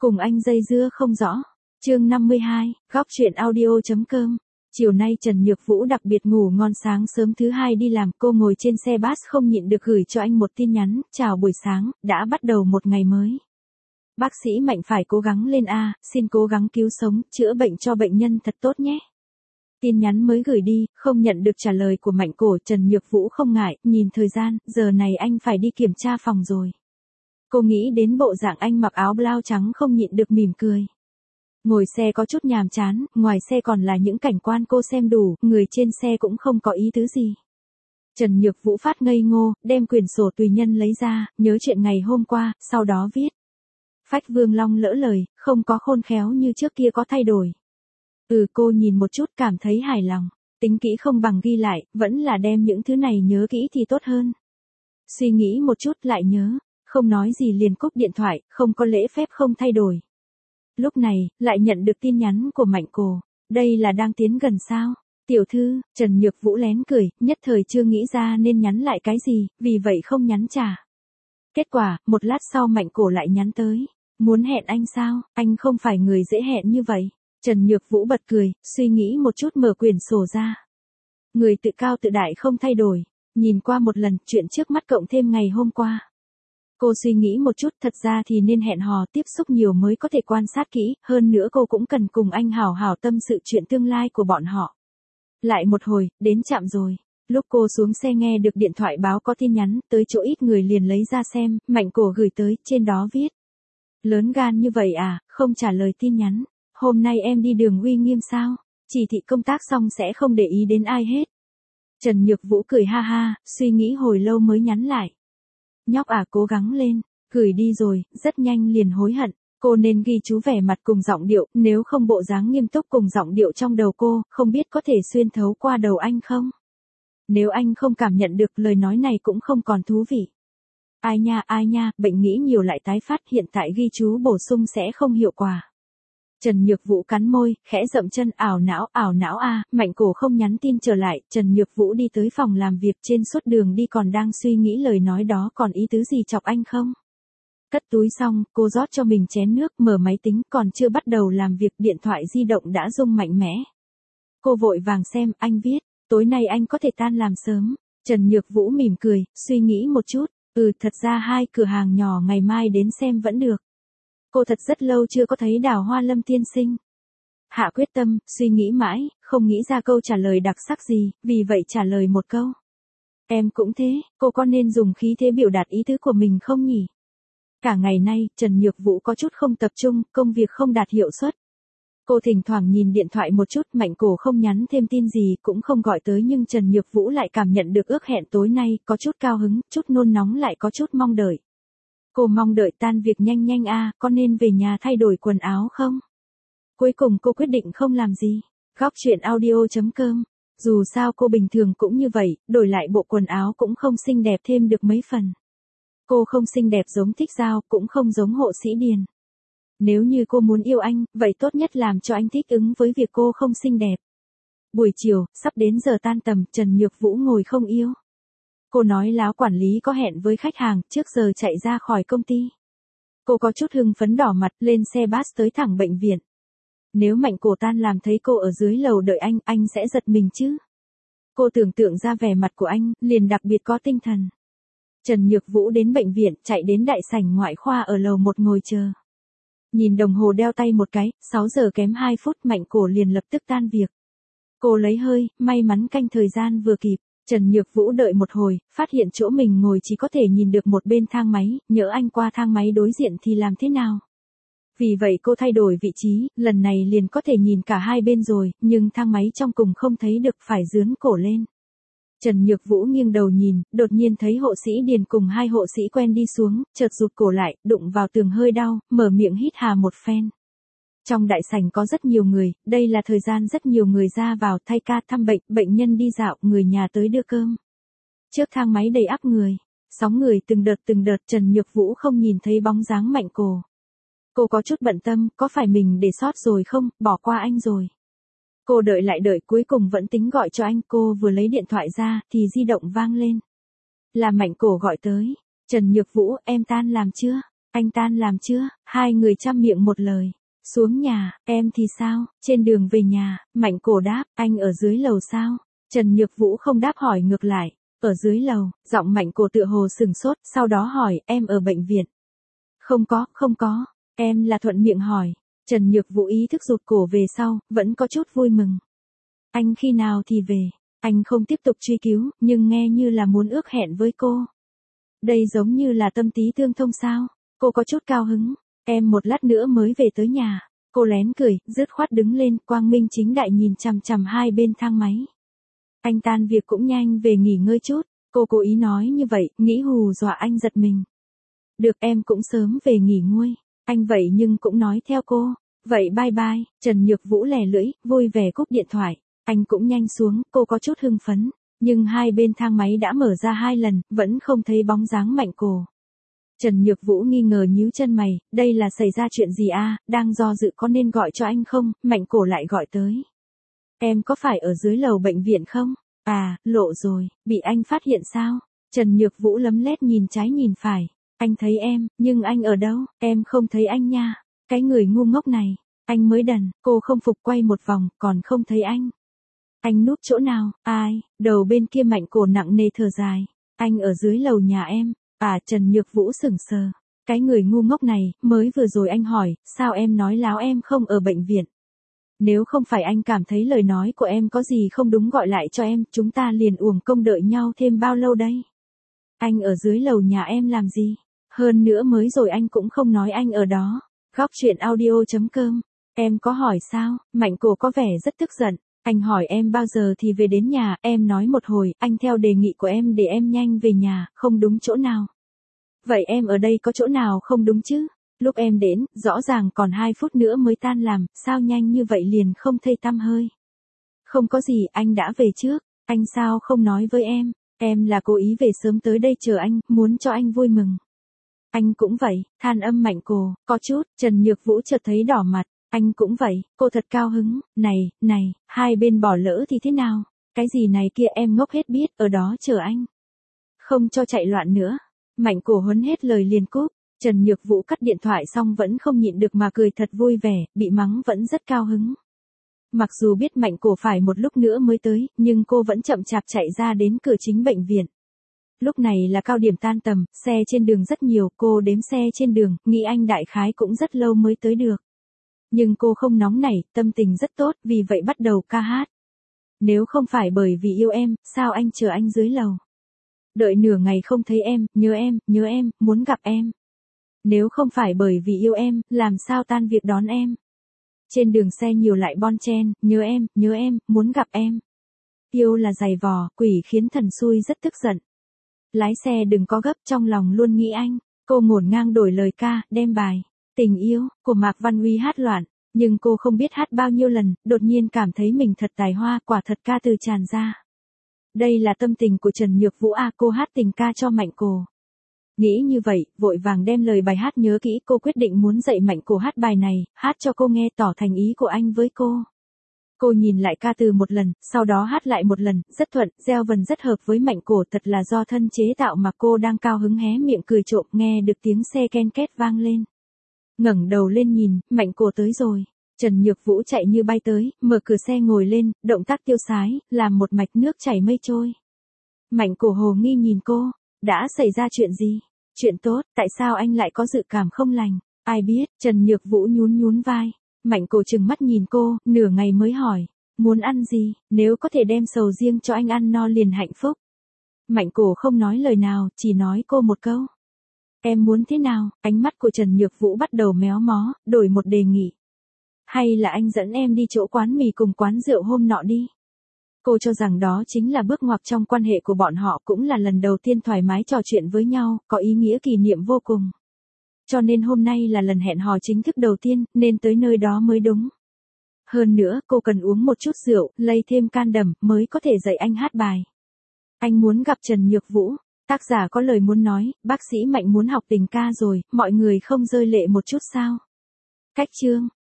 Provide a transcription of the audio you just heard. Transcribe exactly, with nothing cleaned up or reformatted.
Cùng anh dây dưa không rõ. Chương năm mươi hai, góc truyện audio.com. Chiều nay Trần Nhược Vũ đặc biệt ngủ ngon, sáng sớm thứ hai đi làm, cô ngồi trên xe bus không nhịn được gửi cho anh một tin nhắn: chào buổi sáng, đã bắt đầu một ngày mới. Bác sĩ Mạnh phải cố gắng lên a, xin cố gắng cứu sống, chữa bệnh cho bệnh nhân thật tốt nhé. Tin nhắn mới gửi đi, không nhận được trả lời của Mạnh Cổ. Trần Nhược Vũ không ngại, nhìn thời gian, giờ này anh phải đi kiểm tra phòng rồi. Cô nghĩ đến bộ dạng anh mặc áo blau trắng không nhịn được mỉm cười. Ngồi xe có chút nhàm chán, ngoài xe còn là những cảnh quan cô xem đủ, người trên xe cũng không có ý tứ gì. Trần Nhược Vũ phát ngây ngô, đem quyển sổ tùy nhân lấy ra, nhớ chuyện ngày hôm qua, sau đó viết. Phách Vương Long lỡ lời, không có khôn khéo như trước kia có thay đổi. Ừ, cô nhìn một chút cảm thấy hài lòng, tính kỹ không bằng ghi lại, vẫn là đem những thứ này nhớ kỹ thì tốt hơn. Suy nghĩ một chút lại nhớ, không nói gì liền cúp điện thoại, không có lễ phép không thay đổi. Lúc này, lại nhận được tin nhắn của Mạnh Cổ. Đây là đang tiến gần sao? Tiểu thư, Trần Nhược Vũ lén cười, nhất thời chưa nghĩ ra nên nhắn lại cái gì, vì vậy không nhắn trả. Kết quả, một lát sau Mạnh Cổ lại nhắn tới. Muốn hẹn anh sao? Anh không phải người dễ hẹn như vậy. Trần Nhược Vũ bật cười, suy nghĩ một chút mở quyển sổ ra. Người tự cao tự đại không thay đổi. Nhìn qua một lần, chuyện trước mắt cộng thêm ngày hôm qua. Cô suy nghĩ một chút, thật ra thì nên hẹn hò tiếp xúc nhiều mới có thể quan sát kỹ, hơn nữa cô cũng cần cùng anh hảo hảo tâm sự chuyện tương lai của bọn họ. Lại một hồi, đến trạm rồi. Lúc cô xuống xe nghe được điện thoại báo có tin nhắn, tới chỗ ít người liền lấy ra xem, Mạnh Cổ gửi tới, trên đó viết. Lớn gan như vậy à, không trả lời tin nhắn. Hôm nay em đi đường uy nghiêm sao? Chỉ thị công tác xong sẽ không để ý đến ai hết. Trần Nhược Vũ cười ha ha, suy nghĩ hồi lâu mới nhắn lại. Nhóc à, cố gắng lên, gửi đi rồi, rất nhanh liền hối hận. Cô nên ghi chú vẻ mặt cùng giọng điệu, nếu không bộ dáng nghiêm túc cùng giọng điệu trong đầu cô, không biết có thể xuyên thấu qua đầu anh không? Nếu anh không cảm nhận được, lời nói này cũng không còn thú vị. Ai nha, ai nha, bệnh nghĩ nhiều lại tái phát, hiện tại ghi chú bổ sung sẽ không hiệu quả. Trần Nhược Vũ cắn môi, khẽ dậm chân, ảo não, ảo não a, à, Mạnh Cổ không nhắn tin trở lại. Trần Nhược Vũ đi tới phòng làm việc, trên suốt đường đi còn đang suy nghĩ lời nói đó còn ý tứ gì chọc anh không. Cất túi xong, cô rót cho mình chén nước, mở máy tính, còn chưa bắt đầu làm việc, điện thoại di động đã rung mạnh mẽ. Cô vội vàng xem, anh viết, tối nay anh có thể tan làm sớm. Trần Nhược Vũ mỉm cười, suy nghĩ một chút, ừ, thật ra hai cửa hàng nhỏ ngày mai đến xem vẫn được. Cô thật rất lâu chưa có thấy Đào Hoa Lâm tiên sinh. Hạ quyết tâm, suy nghĩ mãi, không nghĩ ra câu trả lời đặc sắc gì, vì vậy trả lời một câu. Em cũng thế, cô có nên dùng khí thế biểu đạt ý tứ của mình không nhỉ? Cả ngày nay, Trần Nhược Vũ có chút không tập trung, công việc không đạt hiệu suất. Cô thỉnh thoảng nhìn điện thoại một chút, Mạnh Cổ không nhắn thêm tin gì, cũng không gọi tới, nhưng Trần Nhược Vũ lại cảm nhận được ước hẹn tối nay, có chút cao hứng, chút nôn nóng lại có chút mong đợi. Cô mong đợi tan việc nhanh nhanh a, à, có nên về nhà thay đổi quần áo không? Cuối cùng cô quyết định không làm gì. Góc truyện audio.com. Dù sao cô bình thường cũng như vậy, đổi lại bộ quần áo cũng không xinh đẹp thêm được mấy phần. Cô không xinh đẹp giống Thích Giao, cũng không giống Hộ Sĩ Điền. Nếu như cô muốn yêu anh, vậy tốt nhất làm cho anh thích ứng với việc cô không xinh đẹp. Buổi chiều, sắp đến giờ tan tầm, Trần Nhược Vũ ngồi không yêu. Cô nói láo quản lý có hẹn với khách hàng, trước giờ chạy ra khỏi công ty. Cô có chút hưng phấn đỏ mặt, lên xe bus tới thẳng bệnh viện. Nếu Mạnh Cổ tan làm thấy cô ở dưới lầu đợi anh, anh sẽ giật mình chứ. Cô tưởng tượng ra vẻ mặt của anh, liền đặc biệt có tinh thần. Trần Nhược Vũ đến bệnh viện, chạy đến đại sảnh ngoại khoa ở lầu một ngồi chờ. Nhìn đồng hồ đeo tay một cái, sáu giờ kém hai phút, Mạnh Cổ liền lập tức tan việc. Cô lấy hơi, may mắn canh thời gian vừa kịp. Trần Nhược Vũ đợi một hồi, phát hiện chỗ mình ngồi chỉ có thể nhìn được một bên thang máy, nhỡ anh qua thang máy đối diện thì làm thế nào? Vì vậy cô thay đổi vị trí, lần này liền có thể nhìn cả hai bên rồi, nhưng thang máy trong cùng không thấy được, phải dướn cổ lên. Trần Nhược Vũ nghiêng đầu nhìn, đột nhiên thấy Hộ Sĩ Điền cùng hai hộ sĩ quen đi xuống, chợt rụt cổ lại, đụng vào tường hơi đau, mở miệng hít hà một phen. Trong đại sảnh có rất nhiều người, đây là thời gian rất nhiều người ra vào, thay ca, thăm bệnh, bệnh nhân đi dạo, người nhà tới đưa cơm. Trước thang máy đầy ắp người, sóng người từng đợt từng đợt, Trần Nhược Vũ không nhìn thấy bóng dáng Mạnh Cổ. Cô có chút bận tâm, có phải mình để sót rồi không, bỏ qua anh rồi. Cô đợi lại đợi, cuối cùng vẫn tính gọi cho anh, cô vừa lấy điện thoại ra, thì di động vang lên. Là Mạnh Cổ gọi tới. Trần Nhược Vũ, em tan làm chưa? Anh tan làm chưa? Hai người chăm miệng một lời. Xuống nhà, em thì sao? Trên đường về nhà, Mạnh Cổ đáp, anh ở dưới lầu sao? Trần Nhược Vũ không đáp hỏi ngược lại. Ở dưới lầu, giọng Mạnh Cổ tựa hồ sừng sốt, sau đó hỏi, em ở bệnh viện. Không có, không có, em là thuận miệng hỏi. Trần Nhược Vũ ý thức rụt cổ về sau, vẫn có chút vui mừng. Anh khi nào thì về? Anh không tiếp tục truy cứu, nhưng nghe như là muốn ước hẹn với cô. Đây giống như là tâm tí tương thông sao? Cô có chút cao hứng. Em một lát nữa mới về tới nhà. Cô lén cười, dứt khoát đứng lên, quang minh chính đại nhìn chằm chằm hai bên thang máy. Anh tan việc cũng nhanh về nghỉ ngơi chút. Cô cố ý nói như vậy, nghĩ hù dọa anh giật mình. Được, em cũng sớm về nghỉ ngơi. Anh vậy nhưng cũng nói theo cô. Vậy bye bye. Trần Nhược Vũ lẻ lưỡi, vui vẻ cúp điện thoại. Anh cũng nhanh xuống, cô có chút hưng phấn. Nhưng hai bên thang máy đã mở ra hai lần, vẫn không thấy bóng dáng Mạnh Cổ. Trần Nhược Vũ nghi ngờ nhíu chân mày, đây là xảy ra chuyện gì a? Đang do dự có nên gọi cho anh không? Mạnh Cổ lại gọi tới. Em có phải ở dưới lầu bệnh viện không? À, lộ rồi, bị anh phát hiện sao? Trần Nhược Vũ lấm lét nhìn trái nhìn phải. Anh thấy em, nhưng anh ở đâu? Em không thấy anh nha. Cái người ngu ngốc này, anh mới đần. Cô không phục quay một vòng, còn không thấy anh. Anh núp chỗ nào? Ai? Đầu bên kia Mạnh Cổ nặng nề thở dài. Anh ở dưới lầu nhà em. À, Trần Nhược Vũ sững sờ. Cái người ngu ngốc này, mới vừa rồi anh hỏi, sao em nói láo em không ở bệnh viện? Nếu không phải anh cảm thấy lời nói của em có gì không đúng gọi lại cho em, chúng ta liền uổng công đợi nhau thêm bao lâu đây? Anh ở dưới lầu nhà em làm gì? Hơn nữa mới rồi anh cũng không nói anh ở đó. Góc truyện audio chấm com. Em có hỏi sao? Mạnh Cổ có vẻ rất tức giận. Anh hỏi em bao giờ thì về đến nhà, em nói một hồi, anh theo đề nghị của em để em nhanh về nhà, không đúng chỗ nào. Vậy em ở đây có chỗ nào không đúng chứ? Lúc em đến, rõ ràng còn hai phút nữa mới tan làm, sao nhanh như vậy liền không thấy tăm hơi. Không có gì, anh đã về trước, anh sao không nói với em, em là cố ý về sớm tới đây chờ anh, muốn cho anh vui mừng. Anh cũng vậy, than âm Mạnh Cổ, có chút, Trần Nhược Vũ chợt thấy đỏ mặt. Anh cũng vậy, cô thật cao hứng, này, này, hai bên bỏ lỡ thì thế nào? Cái gì này kia em ngốc hết biết, ở đó chờ anh. Không cho chạy loạn nữa. Mạnh Cổ huấn hết lời liền cúp. Trần Nhược Vũ cắt điện thoại xong vẫn không nhịn được mà cười thật vui vẻ, bị mắng vẫn rất cao hứng. Mặc dù biết Mạnh Cổ phải một lúc nữa mới tới, nhưng cô vẫn chậm chạp chạy ra đến cửa chính bệnh viện. Lúc này là cao điểm tan tầm, xe trên đường rất nhiều, cô đếm xe trên đường, nghĩ anh đại khái cũng rất lâu mới tới được. Nhưng cô không nóng nảy, tâm tình rất tốt, vì vậy bắt đầu ca hát. Nếu không phải bởi vì yêu em, sao anh chờ anh dưới lầu? Đợi nửa ngày không thấy em, nhớ em, nhớ em, muốn gặp em. Nếu không phải bởi vì yêu em, làm sao tan việc đón em? Trên đường xe nhiều lại bon chen, nhớ em, nhớ em, muốn gặp em. Yêu là giày vò, quỷ khiến thần xui rất tức giận. Lái xe đừng có gấp, trong lòng luôn nghĩ anh. Cô ngổn ngang đổi lời ca, đem bài Tình Yêu của Mạc Văn Huy hát loạn, nhưng cô không biết hát bao nhiêu lần, đột nhiên cảm thấy mình thật tài hoa, quả thật ca từ tràn ra. Đây là tâm tình của Trần Nhược Vũ à, cô hát tình ca cho Mạnh Cổ. Nghĩ như vậy, vội vàng đem lời bài hát nhớ kỹ, cô quyết định muốn dạy Mạnh Cổ hát bài này, hát cho cô nghe tỏ thành ý của anh với cô. Cô nhìn lại ca từ một lần, sau đó hát lại một lần, rất thuận, gieo vần rất hợp với Mạnh Cổ, thật là do thân chế tạo mà cô đang cao hứng hé miệng cười trộm, nghe được tiếng xe ken két vang lên. Ngẩng đầu lên nhìn, Mạnh Cổ tới rồi. Trần Nhược Vũ chạy như bay tới, mở cửa xe ngồi lên, động tác tiêu sái, làm một mạch nước chảy mây trôi. Mạnh Cổ hồ nghi nhìn cô, đã xảy ra chuyện gì? Chuyện tốt, tại sao anh lại có dự cảm không lành? Ai biết, Trần Nhược Vũ nhún nhún vai. Mạnh Cổ trừng mắt nhìn cô, nửa ngày mới hỏi, muốn ăn gì, nếu có thể đem sầu riêng cho anh ăn no liền hạnh phúc. Mạnh Cổ không nói lời nào, chỉ nói cô một câu. Em muốn thế nào? Ánh mắt của Trần Nhược Vũ bắt đầu méo mó, đổi một đề nghị. Hay là anh dẫn em đi chỗ quán mì cùng quán rượu hôm nọ đi? Cô cho rằng đó chính là bước ngoặt trong quan hệ của bọn họ, cũng là lần đầu tiên thoải mái trò chuyện với nhau, có ý nghĩa kỷ niệm vô cùng. Cho nên hôm nay là lần hẹn hò chính thức đầu tiên, nên tới nơi đó mới đúng. Hơn nữa, cô cần uống một chút rượu, lây thêm can đảm, mới có thể dạy anh hát bài. Anh muốn gặp Trần Nhược Vũ. Tác giả có lời muốn nói, bác sĩ Mạnh muốn học tình ca rồi, mọi người không rơi lệ một chút sao? Cách chương.